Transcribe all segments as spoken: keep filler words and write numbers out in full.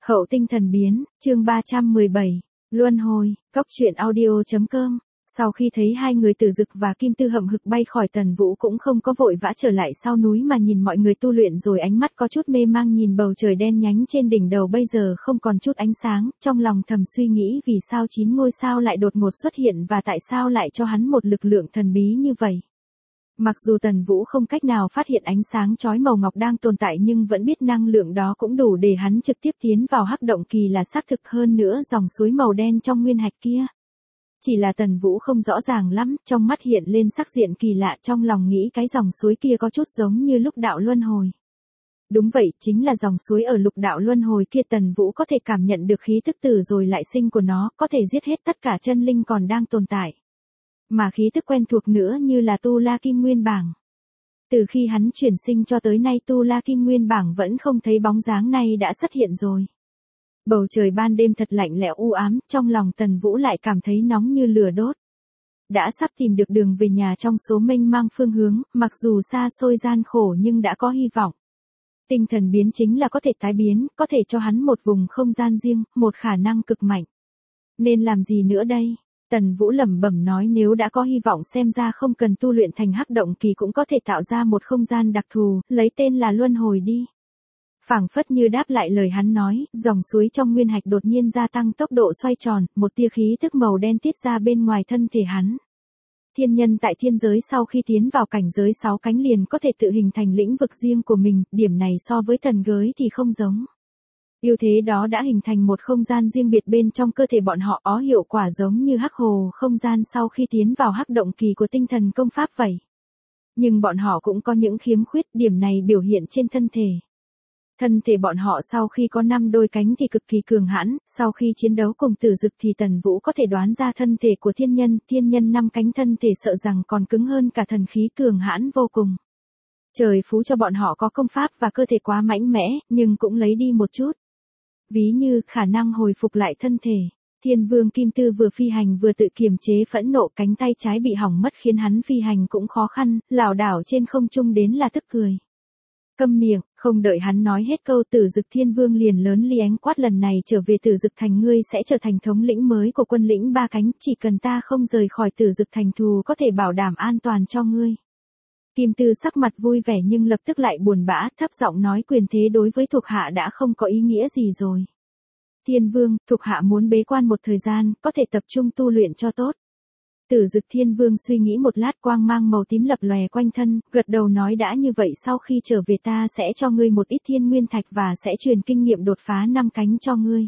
Hậu tinh thần biến, chương ba trăm mười bảy, Luân hồi, cốc truyện audio.com. Sau khi thấy hai người Tử Dực và Kim Tư hậm hực bay khỏi, Tần Vũ cũng không có vội vã trở lại sau núi mà nhìn mọi người tu luyện, rồi ánh mắt có chút mê mang nhìn bầu trời đen nhánh trên đỉnh đầu bây giờ không còn chút ánh sáng, trong lòng thầm suy nghĩ vì sao chín ngôi sao lại đột ngột xuất hiện và tại sao lại cho hắn một lực lượng thần bí như vậy. Mặc dù Tần Vũ không cách nào phát hiện ánh sáng chói màu ngọc đang tồn tại, nhưng vẫn biết năng lượng đó cũng đủ để hắn trực tiếp tiến vào hắc động kỳ là xác thực, hơn nữa dòng suối màu đen trong nguyên hạch kia. Chỉ là Tần Vũ không rõ ràng lắm, trong mắt hiện lên sắc diện kỳ lạ, trong lòng nghĩ cái dòng suối kia có chút giống như lục đạo luân hồi. Đúng vậy, chính là dòng suối ở lục đạo luân hồi kia. Tần Vũ có thể cảm nhận được khí tức tử rồi lại sinh của nó, có thể giết hết tất cả chân linh còn đang tồn tại. Mà khí tức quen thuộc nữa như là Tu La Kim Nguyên Bảng. Từ khi hắn chuyển sinh cho tới nay, Tu La Kim Nguyên Bảng vẫn không thấy bóng dáng này đã xuất hiện rồi. Bầu trời ban đêm thật lạnh lẽo u ám, trong lòng Tần Vũ lại cảm thấy nóng như lửa đốt. Đã sắp tìm được đường về nhà trong số mênh mang phương hướng, mặc dù xa xôi gian khổ nhưng đã có hy vọng. Tinh thần biến chính là có thể tái biến, có thể cho hắn một vùng không gian riêng, một khả năng cực mạnh. Nên làm gì nữa đây? Tần Vũ lẩm bẩm nói, nếu đã có hy vọng xem ra không cần tu luyện thành hắc động kỳ cũng có thể tạo ra một không gian đặc thù, lấy tên là luân hồi đi. Phảng phất như đáp lại lời hắn nói, dòng suối trong nguyên hạch đột nhiên gia tăng tốc độ xoay tròn, một tia khí tức màu đen tiết ra bên ngoài thân thể hắn. Thiên nhân tại thiên giới sau khi tiến vào cảnh giới sáu cánh liền có thể tự hình thành lĩnh vực riêng của mình, điểm này so với thần giới thì không giống. Ưu thế đó đã hình thành một không gian riêng biệt bên trong cơ thể bọn họ, có hiệu quả giống như hắc hồ không gian sau khi tiến vào hắc động kỳ của tinh thần công pháp vậy. Nhưng bọn họ cũng có những khiếm khuyết, điểm này biểu hiện trên thân thể. Thân thể bọn họ sau khi có năm đôi cánh thì cực kỳ cường hãn, sau khi chiến đấu cùng Tử Dực thì Tần Vũ có thể đoán ra thân thể của thiên nhân, thiên nhân năm cánh thân thể sợ rằng còn cứng hơn cả thần khí, cường hãn vô cùng. Trời phú cho bọn họ có công pháp và cơ thể quá mạnh mẽ, nhưng cũng lấy đi một chút. Ví như khả năng hồi phục lại thân thể. Thiên Vương Kim Tư vừa phi hành vừa tự kiềm chế phẫn nộ, cánh tay trái bị hỏng mất khiến hắn phi hành cũng khó khăn, lảo đảo trên không trung đến là tức cười. Câm miệng, không đợi hắn nói hết câu, Tử Dực Thiên Vương liền lớn liếng quát, lần này trở về Tử Dực Thành ngươi sẽ trở thành thống lĩnh mới của quân lĩnh ba cánh, chỉ cần ta không rời khỏi Tử Dực Thành thù có thể bảo đảm an toàn cho ngươi. Kim Tư sắc mặt vui vẻ nhưng lập tức lại buồn bã, thấp giọng nói, quyền thế đối với thuộc hạ đã không có ý nghĩa gì rồi. Thiên Vương, thuộc hạ muốn bế quan một thời gian, có thể tập trung tu luyện cho tốt. Tử Dực Thiên Vương suy nghĩ một lát, quang mang màu tím lập lòe quanh thân, gật đầu nói, đã như vậy sau khi trở về ta sẽ cho ngươi một ít thiên nguyên thạch và sẽ truyền kinh nghiệm đột phá năm cánh cho ngươi.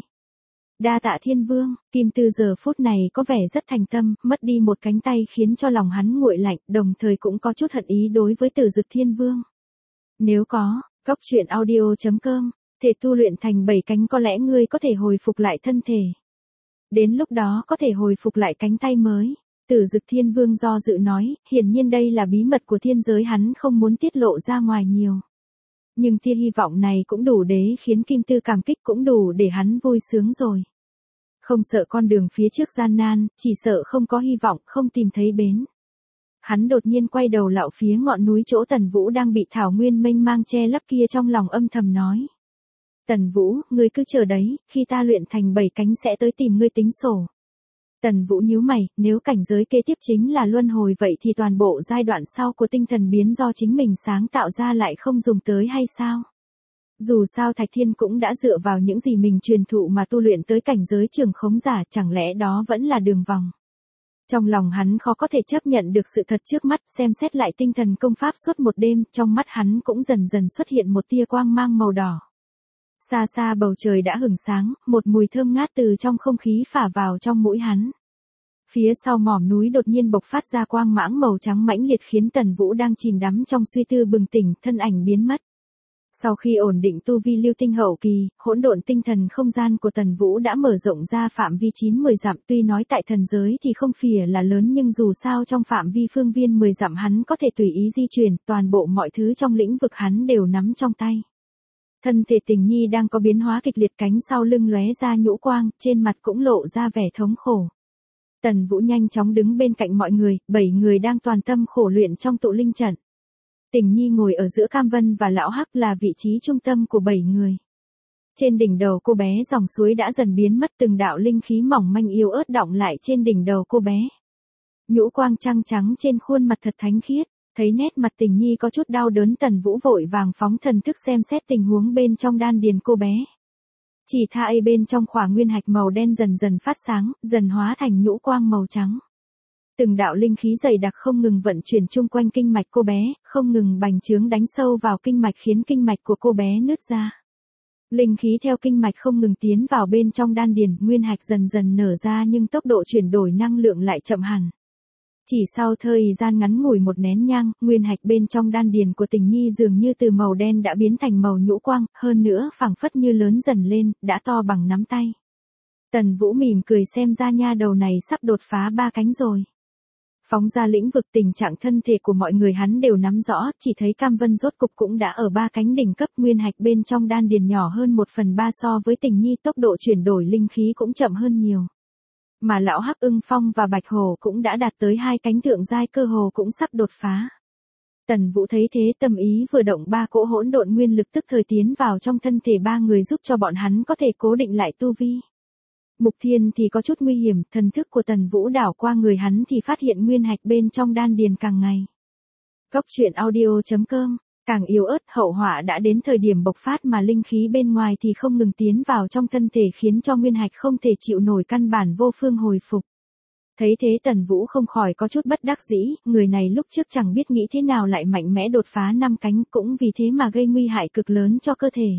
Đa tạ Thiên Vương. Kim Tư giờ phút này có vẻ rất thành tâm, mất đi một cánh tay khiến cho lòng hắn nguội lạnh, đồng thời cũng có chút hận ý đối với Tử Dực Thiên Vương. Nếu có, cốc truyện audio.com, thể tu luyện thành bảy cánh có lẽ ngươi có thể hồi phục lại thân thể. Đến lúc đó có thể hồi phục lại cánh tay mới. Tử Dực Thiên Vương do dự nói, hiển nhiên đây là bí mật của thiên giới, hắn không muốn tiết lộ ra ngoài nhiều. Nhưng tia hy vọng này cũng đủ để khiến Kim Tư cảm kích, cũng đủ để hắn vui sướng rồi. Không sợ con đường phía trước gian nan, chỉ sợ không có hy vọng, không tìm thấy bến. Hắn đột nhiên quay đầu lạo phía ngọn núi chỗ Tần Vũ đang bị thảo nguyên mênh mang che lấp kia, trong lòng âm thầm nói. Tần Vũ, ngươi cứ chờ đấy, khi ta luyện thành bảy cánh sẽ tới tìm ngươi tính sổ. Tần Vũ nhíu mày, nếu cảnh giới kế tiếp chính là luân hồi vậy thì toàn bộ giai đoạn sau của tinh thần biến do chính mình sáng tạo ra lại không dùng tới hay sao? Dù sao Thạch Thiên cũng đã dựa vào những gì mình truyền thụ mà tu luyện tới cảnh giới trường khống giả, chẳng lẽ đó vẫn là đường vòng? Trong lòng hắn khó có thể chấp nhận được sự thật trước mắt, xem xét lại tinh thần công pháp suốt một đêm, trong mắt hắn cũng dần dần xuất hiện một tia quang mang màu đỏ. Xa xa bầu trời đã hửng sáng, một mùi thơm ngát từ trong không khí phả vào trong mũi hắn. Phía sau mỏm núi đột nhiên bộc phát ra quang mãng màu trắng mãnh liệt khiến Tần Vũ đang chìm đắm trong suy tư bừng tỉnh, thân ảnh biến mất. Sau khi ổn định tu vi lưu tinh hậu kỳ, hỗn độn tinh thần không gian của Tần Vũ đã mở rộng ra phạm vi chín mười dặm, tuy nói tại thần giới thì không phìa là lớn nhưng dù sao trong phạm vi phương viên mười dặm hắn có thể tùy ý di chuyển, toàn bộ mọi thứ trong lĩnh vực hắn đều nắm trong tay. Thân thể Tình Nhi đang có biến hóa kịch liệt, cánh sau lưng lóe ra nhũ quang, trên mặt cũng lộ ra vẻ thống khổ. Tần Vũ nhanh chóng đứng bên cạnh mọi người, bảy người đang toàn tâm khổ luyện trong tụ linh trận. Tình Nhi ngồi ở giữa Cam Vân và Lão Hắc là vị trí trung tâm của bảy người. Trên đỉnh đầu cô bé dòng suối đã dần biến mất, từng đạo linh khí mỏng manh yếu ớt đọng lại trên đỉnh đầu cô bé. Nhũ quang trăng trắng trên khuôn mặt thật thánh khiết, thấy nét mặt Tình Nhi có chút đau đớn, Tần Vũ vội vàng phóng thần thức xem xét tình huống bên trong đan điền cô bé. Chỉ thấy bên trong khỏa nguyên hạch màu đen dần dần phát sáng, dần hóa thành nhũ quang màu trắng. Từng đạo linh khí dày đặc không ngừng vận chuyển chung quanh kinh mạch cô bé, không ngừng bành trướng đánh sâu vào kinh mạch khiến kinh mạch của cô bé nứt ra. Linh khí theo kinh mạch không ngừng tiến vào bên trong đan điền, nguyên hạch dần dần nở ra nhưng tốc độ chuyển đổi năng lượng lại chậm hẳn. Chỉ sau thời gian ngắn ngủi một nén nhang, nguyên hạch bên trong đan điền của Tình Nhi dường như từ màu đen đã biến thành màu nhũ quang, hơn nữa phảng phất như lớn dần lên, đã to bằng nắm tay. Tần Vũ mỉm cười, xem ra nha đầu này sắp đột phá ba cánh rồi. Phóng ra lĩnh vực, tình trạng thân thể của mọi người hắn đều nắm rõ, chỉ thấy Cam Vân rốt cục cũng đã ở ba cánh đỉnh cấp, nguyên hạch bên trong đan điền nhỏ hơn một phần ba so với Tình Nhi, tốc độ chuyển đổi linh khí cũng chậm hơn nhiều. Mà lão Hắc Ưng Phong và Bạch Hổ cũng đã đạt tới hai cánh thượng giai, cơ hồ cũng sắp đột phá. Tần Vũ thấy thế, tâm ý vừa động, ba cỗ hỗn độn nguyên lực tức thời tiến vào trong thân thể ba người, giúp cho bọn hắn có thể cố định lại tu vi. Mục Thiên thì có chút nguy hiểm, thần thức của Tần Vũ đảo qua người hắn thì phát hiện nguyên hạch bên trong đan điền càng ngày. Cốc truyện audio chấm com, càng yếu ớt, hậu họa đã đến thời điểm bộc phát mà linh khí bên ngoài thì không ngừng tiến vào trong thân thể khiến cho nguyên hạch không thể chịu nổi, căn bản vô phương hồi phục. Thấy thế Tần Vũ không khỏi có chút bất đắc dĩ, người này lúc trước chẳng biết nghĩ thế nào lại mạnh mẽ đột phá năm cánh, cũng vì thế mà gây nguy hại cực lớn cho cơ thể.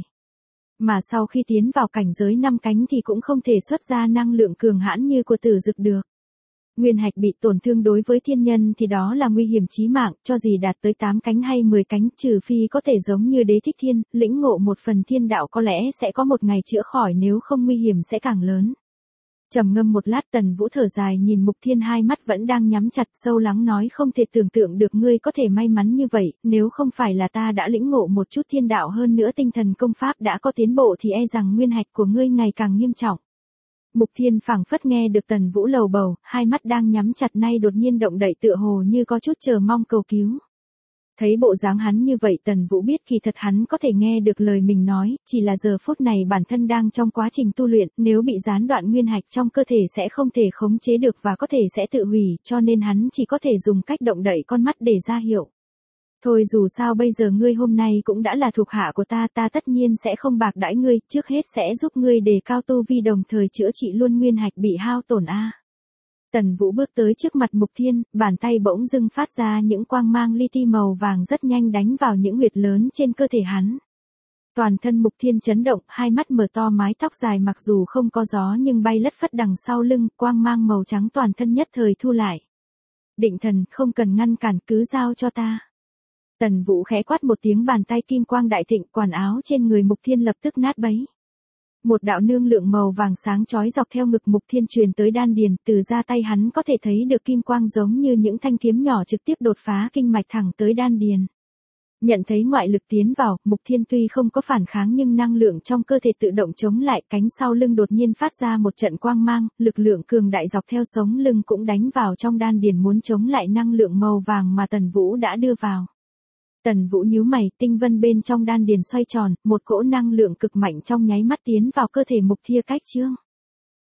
Mà sau khi tiến vào cảnh giới năm cánh thì cũng không thể xuất ra năng lượng cường hãn như của Tử Dực được. Nguyên hạch bị tổn thương đối với thiên nhân thì đó là nguy hiểm chí mạng, cho gì đạt tới tám cánh hay mười cánh, trừ phi có thể giống như Đế Thích Thiên, lĩnh ngộ một phần thiên đạo có lẽ sẽ có một ngày chữa khỏi, nếu không nguy hiểm sẽ càng lớn. Trầm ngâm một lát, Tần Vũ thở dài nhìn Mục Thiên, hai mắt vẫn đang nhắm chặt, sâu lắng nói, không thể tưởng tượng được ngươi có thể may mắn như vậy, nếu không phải là ta đã lĩnh ngộ một chút thiên đạo, hơn nữa tinh thần công pháp đã có tiến bộ thì e rằng nguyên hạch của ngươi ngày càng nghiêm trọng. Mục Thiên phảng phất nghe được Tần Vũ lầu bầu, hai mắt đang nhắm chặt nay đột nhiên động đậy, tựa hồ như có chút chờ mong cầu cứu. Thấy bộ dáng hắn như vậy, Tần Vũ biết kỳ thật hắn có thể nghe được lời mình nói, chỉ là giờ phút này bản thân đang trong quá trình tu luyện, nếu bị gián đoạn nguyên hạch trong cơ thể sẽ không thể khống chế được và có thể sẽ tự hủy, cho nên hắn chỉ có thể dùng cách động đậy con mắt để ra hiệu. Thôi dù sao bây giờ ngươi hôm nay cũng đã là thuộc hạ của ta, ta tất nhiên sẽ không bạc đãi ngươi, trước hết sẽ giúp ngươi đề cao tu vi đồng thời chữa trị luôn nguyên hạch bị hao tổn a. Tần Vũ bước tới trước mặt Mục Thiên, bàn tay bỗng dưng phát ra những quang mang li ti màu vàng rất nhanh đánh vào những huyệt lớn trên cơ thể hắn. Toàn thân Mục Thiên chấn động, hai mắt mở to, mái tóc dài mặc dù không có gió nhưng bay lất phất đằng sau lưng, quang mang màu trắng toàn thân nhất thời thu lại. Định thần, không cần ngăn cản, cứ giao cho ta. Tần Vũ khẽ quát một tiếng, bàn tay kim quang đại thịnh, quần áo trên người Mục Thiên lập tức nát bấy. Một đạo nương lượng màu vàng sáng chói dọc theo ngực Mục Thiên truyền tới đan điền, từ ra tay hắn có thể thấy được kim quang giống như những thanh kiếm nhỏ trực tiếp đột phá kinh mạch thẳng tới đan điền. Nhận thấy ngoại lực tiến vào, Mục Thiên tuy không có phản kháng nhưng năng lượng trong cơ thể tự động chống lại, cánh sau lưng đột nhiên phát ra một trận quang mang, lực lượng cường đại dọc theo sống lưng cũng đánh vào trong đan điền muốn chống lại năng lượng màu vàng mà Tần Vũ đã đưa vào. Tần Vũ nhíu mày, tinh vân bên trong đan điền xoay tròn, một cỗ năng lượng cực mạnh trong nháy mắt tiến vào cơ thể Mục Thiên cách chương.